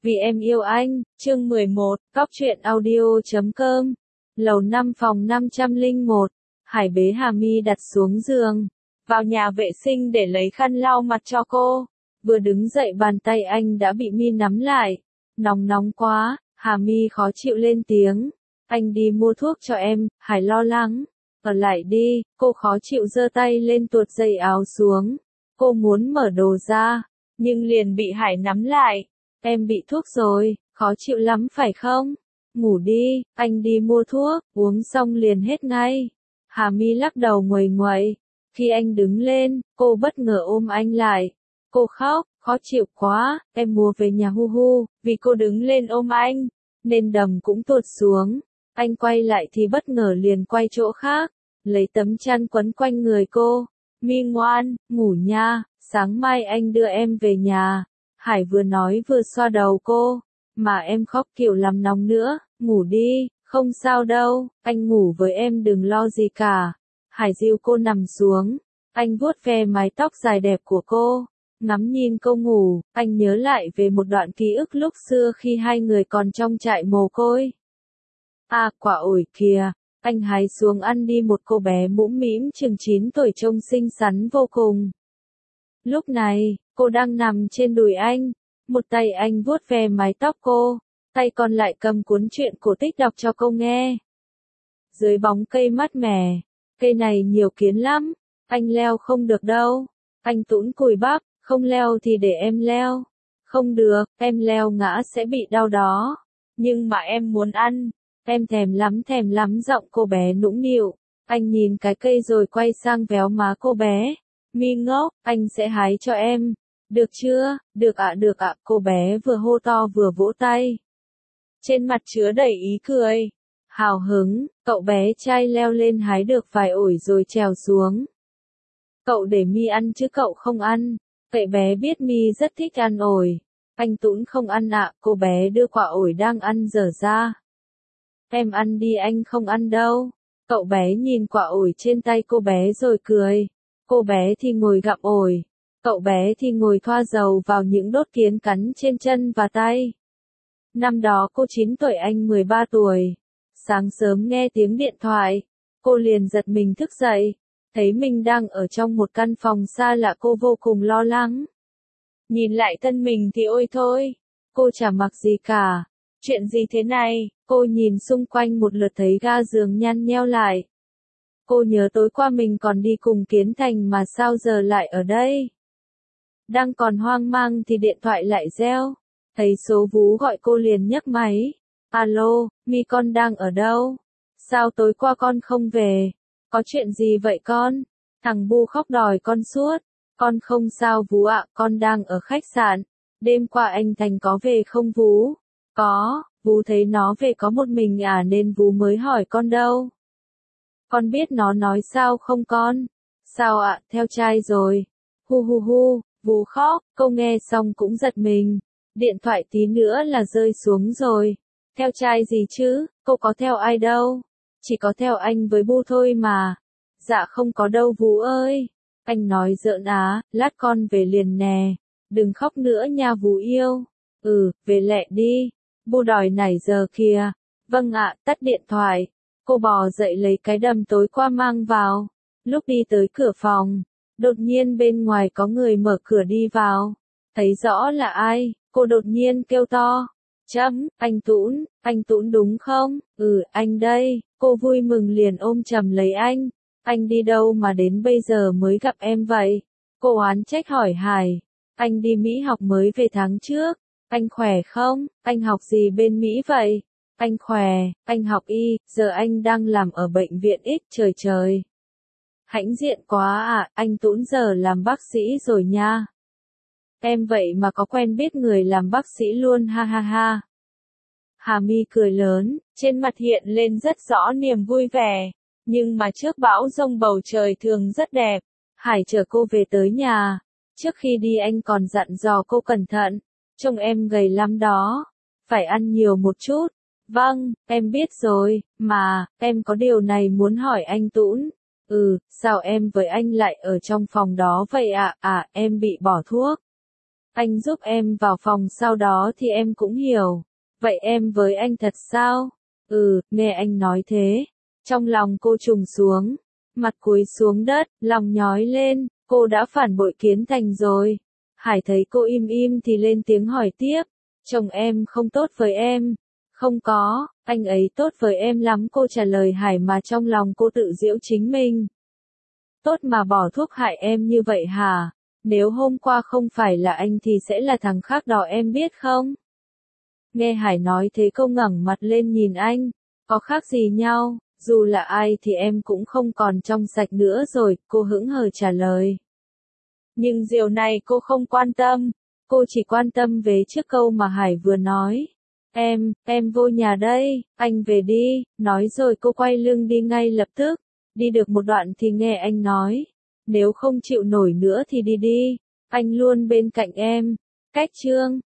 Vì em yêu anh, chương 11, Cóc truyện audio.com. Lầu 5 phòng 501. Hải bế Hà Mi đặt xuống giường, vào nhà vệ sinh để lấy khăn lau mặt cho cô. Vừa đứng dậy bàn tay anh đã bị Mi nắm lại. Nóng quá, Hà Mi khó chịu lên tiếng. Anh đi mua thuốc cho em, Hải lo lắng. Ở lại đi, cô khó chịu giơ tay lên tuột dây áo xuống. Cô muốn mở đồ ra, nhưng liền bị Hải nắm lại. Em bị thuốc rồi, khó chịu lắm phải không? Ngủ đi, anh đi mua thuốc, uống xong liền hết ngay. Hà Mi lắc đầu nguầy nguậy. Khi anh đứng lên, cô bất ngờ ôm anh lại. Cô khóc, khó chịu quá, em mua về nhà hu hu, vì cô đứng lên ôm anh, nên đầm cũng tuột xuống. Anh quay lại thì bất ngờ liền quay chỗ khác, lấy tấm chăn quấn quanh người cô. Mi ngoan, ngủ nha, sáng mai anh đưa em về nhà. Hải vừa nói vừa xoa đầu cô. Mà em khóc kiểu làm nóng nữa, ngủ đi, không sao đâu, anh ngủ với em đừng lo gì cả. Hải dìu cô nằm xuống, anh vuốt ve mái tóc dài đẹp của cô, ngắm nhìn cô ngủ, anh nhớ lại về một đoạn ký ức lúc xưa khi hai người còn trong trại mồ côi. À, quả ổi kìa, anh hái xuống ăn đi. Một cô bé mũm mĩm chừng 9 tuổi trông xinh xắn vô cùng. Lúc này, cô đang nằm trên đùi anh, một tay anh vuốt ve mái tóc cô, tay còn lại cầm cuốn truyện cổ tích đọc cho cô nghe. Dưới bóng cây mát mẻ, cây này nhiều kiến lắm, anh leo không được đâu. Anh tũn cùi bắp, không leo thì để em leo. Không được, em leo ngã sẽ bị đau đó. Nhưng mà em muốn ăn, em thèm lắm giọng cô bé nũng nịu. Anh nhìn cái cây rồi quay sang véo má cô bé. Mi ngốc, anh sẽ hái cho em. Được chưa? Được ạ, cô bé vừa hô to vừa vỗ tay. Trên mặt chứa đầy ý cười. Hào hứng, cậu bé trai leo lên hái được vài ổi rồi trèo xuống. Cậu để Mi ăn chứ cậu không ăn. Cậu bé biết Mi rất thích ăn ổi. Anh tũn không ăn ạ, cô bé đưa quả ổi đang ăn dở ra. Em ăn đi anh không ăn đâu. Cậu bé nhìn quả ổi trên tay cô bé rồi cười. Cô bé thì ngồi gặm ổi. Cậu bé thì ngồi thoa dầu vào những đốt kiến cắn trên chân và tay. Năm đó cô 9 tuổi anh 13 tuổi. Sáng sớm nghe tiếng điện thoại, cô liền giật mình thức dậy. Thấy mình đang ở trong một căn phòng xa lạ, cô vô cùng lo lắng. Nhìn lại thân mình thì ôi thôi, cô chả mặc gì cả. Chuyện gì thế này? Cô nhìn xung quanh một lượt thấy ga giường nhăn nheo lại. Cô nhớ tối qua mình còn đi cùng Kiến Thành mà sao giờ lại ở đây? Đang còn hoang mang thì điện thoại lại reo. Thấy số Vú gọi cô liền nhấc máy. Alo, Mi con đang ở đâu? Sao tối qua con không về? Có chuyện gì vậy con? Thằng Bu khóc đòi con suốt. Con không sao Vú ạ, con đang ở khách sạn. Đêm qua anh Thành có về không Vú? Có, Vú thấy nó về có một mình à nên Vú mới hỏi con đâu. Con biết nó nói sao không con? Sao ạ, theo trai rồi. Hu hu hu, Vú khóc, cô nghe xong cũng giật mình. Điện thoại tí nữa là rơi xuống rồi. Theo trai gì chứ, cô có theo ai đâu. Chỉ có theo anh với Bu thôi mà. Dạ không có đâu Vú ơi. Anh nói giỡn á, lát con về liền nè. Đừng khóc nữa nha Vú yêu. Về lẹ đi. Bu đòi nãy giờ kìa. Vâng ạ, tắt điện thoại. Cô bò dậy lấy cái đầm tối qua mang vào. Lúc đi tới cửa phòng, đột nhiên bên ngoài có người mở cửa đi vào. Thấy rõ là ai, cô đột nhiên kêu to. Anh Tũn đúng không? Anh đây. Cô vui mừng liền ôm chầm lấy anh. Anh đi đâu mà đến bây giờ mới gặp em vậy? Cô oán trách hỏi Hải. Anh đi Mỹ học mới về tháng trước. Anh khỏe không? Anh học gì bên Mỹ vậy? Anh khỏe, anh học y, giờ anh đang làm ở bệnh viện X. Trời. Hãnh diện quá à, anh Tũn giờ làm bác sĩ rồi nha. Em vậy mà có quen biết người làm bác sĩ luôn ha ha ha. Hà Mi cười lớn, trên mặt hiện lên rất rõ niềm vui vẻ. Nhưng mà trước bão giông bầu trời thường rất đẹp. Hải chở cô về tới nhà. Trước khi đi anh còn dặn dò cô cẩn thận. Trông em gầy lắm đó. Phải ăn nhiều một chút. Vâng, em biết rồi, mà, em có điều này muốn hỏi anh Tũn. Sao em với anh lại ở trong phòng đó vậy ạ? Em bị bỏ thuốc. Anh giúp em vào phòng sau đó thì em cũng hiểu. Vậy em với anh thật sao? Nghe anh nói thế. Trong lòng cô trùng xuống. Mặt cúi xuống đất, lòng nhói lên, cô đã phản bội Kiến Thành rồi. Hải thấy cô im im thì lên tiếng hỏi tiếp. Chồng em không tốt với em. Không có, anh ấy tốt với em lắm, cô trả lời Hải mà trong lòng cô tự giễu chính mình. Tốt mà bỏ thuốc hại em như vậy hả? Nếu hôm qua không phải là anh thì sẽ là thằng khác đó em biết không? Nghe Hải nói thế cô ngẩng mặt lên nhìn anh. Có khác gì nhau, dù là ai thì em cũng không còn trong sạch nữa rồi, cô hững hờ trả lời. Nhưng điều này cô không quan tâm, cô chỉ quan tâm về trước câu mà Hải vừa nói. Em vô nhà đây, anh về đi, nói rồi cô quay lưng đi ngay lập tức. Đi được một đoạn thì nghe anh nói. Nếu không chịu nổi nữa thì đi đi, anh luôn bên cạnh em. Cách chương